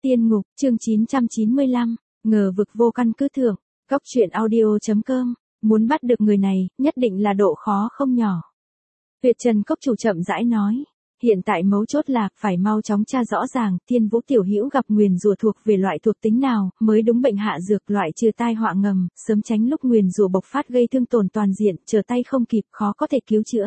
Tiên ngục, chương 995, ngờ vực vô căn cứ thượng, Cóc truyện audio.com, muốn bắt được người này, nhất định là độ khó không nhỏ. Tuyệt Trần Cốc chủ chậm rãi nói, hiện tại mấu chốt là, phải mau chóng tra rõ ràng, Thiên Vũ tiểu hữu gặp nguyền rủa thuộc về loại thuộc tính nào, mới đúng bệnh hạ dược loại trừ tai họa ngầm, sớm tránh lúc nguyền rủa bộc phát gây thương tổn toàn diện, trở tay không kịp, khó có thể cứu chữa.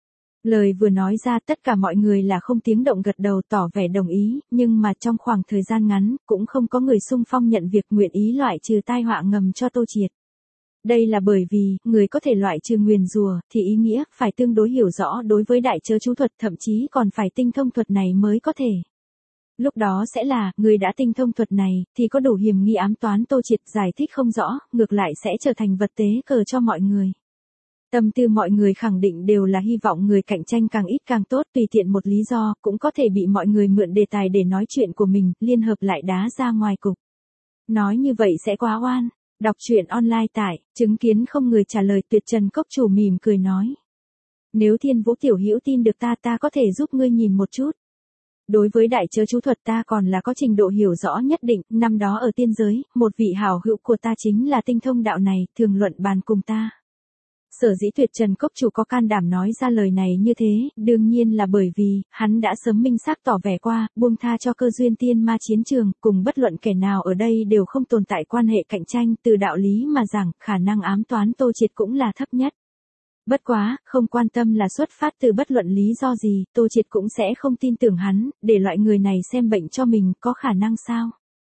Lời vừa nói ra tất cả mọi người là không tiếng động gật đầu tỏ vẻ đồng ý, nhưng mà trong khoảng thời gian ngắn, cũng không có người xung phong nhận việc nguyện ý loại trừ tai họa ngầm cho Tô Triệt. Đây là bởi vì, người có thể loại trừ nguyền rủa thì ý nghĩa phải tương đối hiểu rõ đối với đại chớ chú thuật, thậm chí còn phải tinh thông thuật này mới có thể. Lúc đó sẽ là, người đã tinh thông thuật này, thì có đủ hiểm nghi ám toán Tô Triệt, giải thích không rõ, ngược lại sẽ trở thành vật tế cờ cho mọi người. Tâm tư mọi người khẳng định đều là hy vọng người cạnh tranh càng ít càng tốt, tùy tiện một lý do, cũng có thể bị mọi người mượn đề tài để nói chuyện của mình, liên hợp lại đá ra ngoài cục. Nói như vậy sẽ quá oan. Đọc truyện online tại, chứng kiến không người trả lời. Tuyệt Trần Cốc chủ mỉm cười nói. Nếu Thiên Vũ tiểu hữu tin được ta có thể giúp ngươi nhìn một chút. Đối với đại chớ chú thuật ta còn là có trình độ hiểu rõ nhất định, năm đó ở tiên giới, một vị hảo hữu của ta chính là tinh thông đạo này, thường luận bàn cùng ta. Sở dĩ Tuyệt Trần Cốc chủ có can đảm nói ra lời này như thế, đương nhiên là bởi vì, hắn đã sớm minh xác tỏ vẻ qua, buông tha cho cơ duyên tiên ma chiến trường, cùng bất luận kẻ nào ở đây đều không tồn tại quan hệ cạnh tranh, từ đạo lý mà rằng, khả năng ám toán Tô Triệt cũng là thấp nhất. Bất quá, không quan tâm là xuất phát từ bất luận lý do gì, Tô Triệt cũng sẽ không tin tưởng hắn, để loại người này xem bệnh cho mình, có khả năng sao?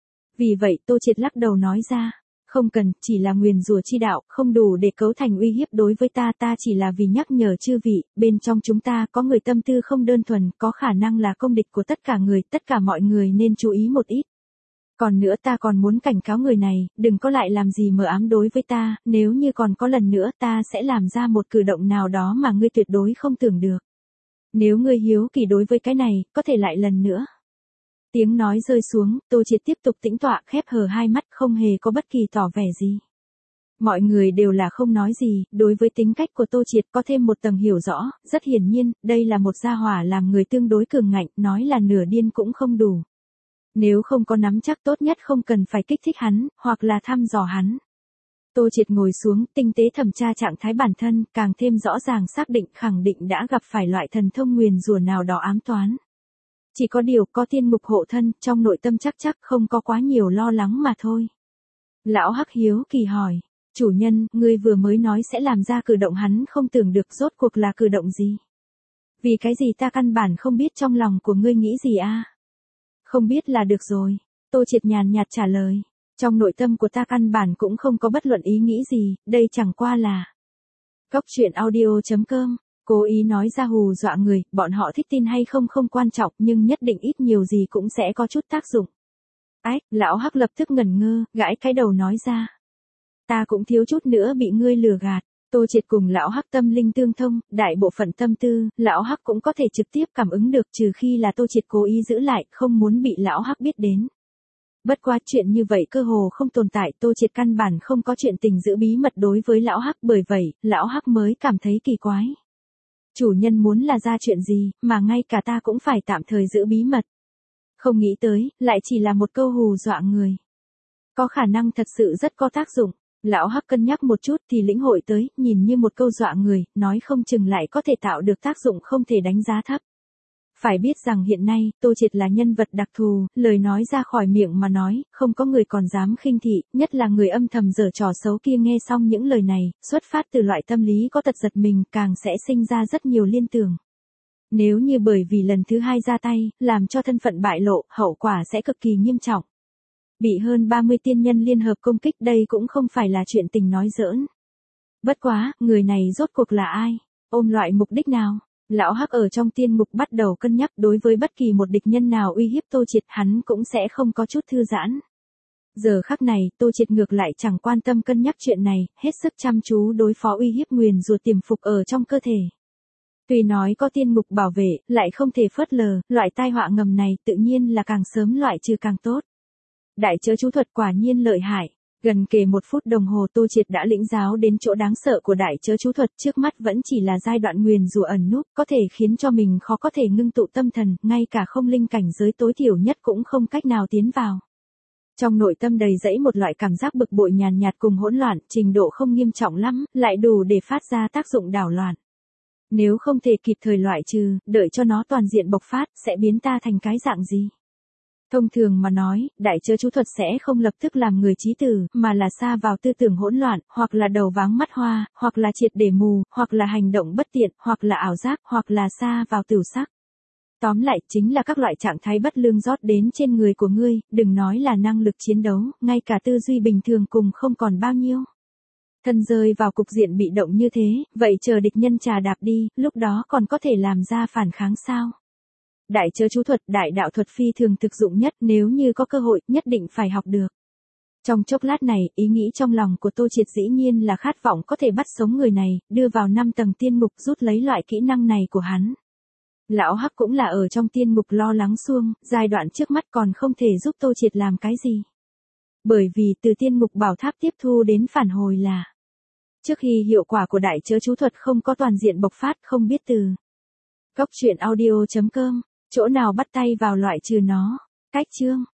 Vì vậy Tô Triệt lắc đầu nói ra. Không cần, chỉ là nguyền rủa chi đạo, không đủ để cấu thành uy hiếp đối với ta chỉ là vì nhắc nhở chư vị, bên trong chúng ta có người tâm tư không đơn thuần, có khả năng là công địch của tất cả người, tất cả mọi người nên chú ý một ít. Còn nữa ta còn muốn cảnh cáo người này, đừng có lại làm gì mờ ám đối với ta, nếu như còn có lần nữa ta sẽ làm ra một cử động nào đó mà ngươi tuyệt đối không tưởng được. Nếu ngươi hiếu kỳ đối với cái này, có thể lại lần nữa. Tiếng nói rơi xuống, Tô Triệt tiếp tục tĩnh tọa, khép hờ hai mắt, không hề có bất kỳ tỏ vẻ gì. Mọi người đều là không nói gì, đối với tính cách của Tô Triệt có thêm một tầng hiểu rõ, rất hiển nhiên, đây là một gia hỏa làm người tương đối cường ngạnh, nói là nửa điên cũng không đủ. Nếu không có nắm chắc tốt nhất không cần phải kích thích hắn, hoặc là thăm dò hắn. Tô Triệt ngồi xuống, tinh tế thẩm tra trạng thái bản thân, càng thêm rõ ràng xác định khẳng định đã gặp phải loại thần thông nguyền rủa nào đó ám toán. Chỉ có điều có tiên mục hộ thân, trong nội tâm chắc không có quá nhiều lo lắng mà thôi. Lão Hắc hiếu kỳ hỏi, chủ nhân, ngươi vừa mới nói sẽ làm ra cử động hắn không tưởng được, rốt cuộc là cử động gì? Vì cái gì ta căn bản không biết trong lòng của ngươi nghĩ gì a? Không biết là được rồi. Tô Triệt nhàn nhạt trả lời, trong nội tâm của ta căn bản cũng không có bất luận ý nghĩ gì, đây chẳng qua là. Cóc truyện audio.com. Cố ý nói ra hù dọa người, bọn họ thích tin hay không không quan trọng, nhưng nhất định ít nhiều gì cũng sẽ có chút tác dụng. Ách, lão Hắc lập tức ngẩn ngơ, gãi cái đầu nói ra. Ta cũng thiếu chút nữa bị ngươi lừa gạt. Tô Triệt cùng lão Hắc tâm linh tương thông, đại bộ phận tâm tư, lão Hắc cũng có thể trực tiếp cảm ứng được, trừ khi là Tô Triệt cố ý giữ lại, không muốn bị lão Hắc biết đến. Bất quá chuyện như vậy cơ hồ không tồn tại, Tô Triệt căn bản không có chuyện tình giữ bí mật đối với lão Hắc, bởi vậy, lão Hắc mới cảm thấy kỳ quái. Chủ nhân muốn là ra chuyện gì, mà ngay cả ta cũng phải tạm thời giữ bí mật. Không nghĩ tới, lại chỉ là một câu hù dọa người. Có khả năng thật sự rất có tác dụng. Lão Hắc cân nhắc một chút thì lĩnh hội tới, nhìn như một câu dọa người, nói không chừng lại có thể tạo được tác dụng không thể đánh giá thấp. Phải biết rằng hiện nay, Tô Triệt là nhân vật đặc thù, lời nói ra khỏi miệng mà nói, không có người còn dám khinh thị, nhất là người âm thầm giở trò xấu kia nghe xong những lời này, xuất phát từ loại tâm lý có tật giật mình, càng sẽ sinh ra rất nhiều liên tưởng. Nếu như bởi vì lần thứ hai ra tay, làm cho thân phận bại lộ, hậu quả sẽ cực kỳ nghiêm trọng. Bị hơn 30 tiên nhân liên hợp công kích đây cũng không phải là chuyện tình nói giỡn. Bất quá, người này rốt cuộc là ai? Ôm loại mục đích nào? Lão Hắc ở trong tiên ngục bắt đầu cân nhắc, đối với bất kỳ một địch nhân nào uy hiếp Tô Triệt hắn cũng sẽ không có chút thư giãn. Giờ khắc này, Tô Triệt ngược lại chẳng quan tâm cân nhắc chuyện này, hết sức chăm chú đối phó uy hiếp nguyền rủa tiềm phục ở trong cơ thể. Tuy nói có tiên ngục bảo vệ, lại không thể phớt lờ, loại tai họa ngầm này tự nhiên là càng sớm loại trừ càng tốt. Đại chớ chú thuật quả nhiên lợi hại. Gần kề 1 phút đồng hồ Tô Triệt đã lĩnh giáo đến chỗ đáng sợ của đại chớ chú thuật, trước mắt vẫn chỉ là giai đoạn nguyền rủa ẩn núp, có thể khiến cho mình khó có thể ngưng tụ tâm thần, ngay cả không linh cảnh giới tối thiểu nhất cũng không cách nào tiến vào. Trong nội tâm đầy dẫy một loại cảm giác bực bội nhàn nhạt cùng hỗn loạn, trình độ không nghiêm trọng lắm, lại đủ để phát ra tác dụng đảo loạn. Nếu không thể kịp thời loại trừ, đợi cho nó toàn diện bộc phát, sẽ biến ta thành cái dạng gì? Thông thường mà nói, đại chớ chú thuật sẽ không lập tức làm người trí tử, mà là sa vào tư tưởng hỗn loạn, hoặc là đầu váng mắt hoa, hoặc là triệt để mù, hoặc là hành động bất tiện, hoặc là ảo giác, hoặc là sa vào tửu sắc. Tóm lại, chính là các loại trạng thái bất lương rót đến trên người của ngươi, đừng nói là năng lực chiến đấu, ngay cả tư duy bình thường cùng không còn bao nhiêu. Thân rơi vào cục diện bị động như thế, vậy chờ địch nhân trà đạp đi, lúc đó còn có thể làm ra phản kháng sao? Đại chớ chú thuật, đại đạo thuật phi thường thực dụng nhất, nếu như có cơ hội, nhất định phải học được. Trong chốc lát này, ý nghĩ trong lòng của Tô Triệt dĩ nhiên là khát vọng có thể bắt sống người này, đưa vào 5 tầng tiên ngục, rút lấy loại kỹ năng này của hắn. Lão Hắc cũng là ở trong tiên ngục lo lắng suông, giai đoạn trước mắt còn không thể giúp Tô Triệt làm cái gì. Bởi vì từ tiên ngục bảo tháp tiếp thu đến phản hồi là trước khi hiệu quả của đại chớ chú thuật không có toàn diện bộc phát, không biết từ góc truyện audio.com, chỗ nào bắt tay vào loại trừ nó. Cách chương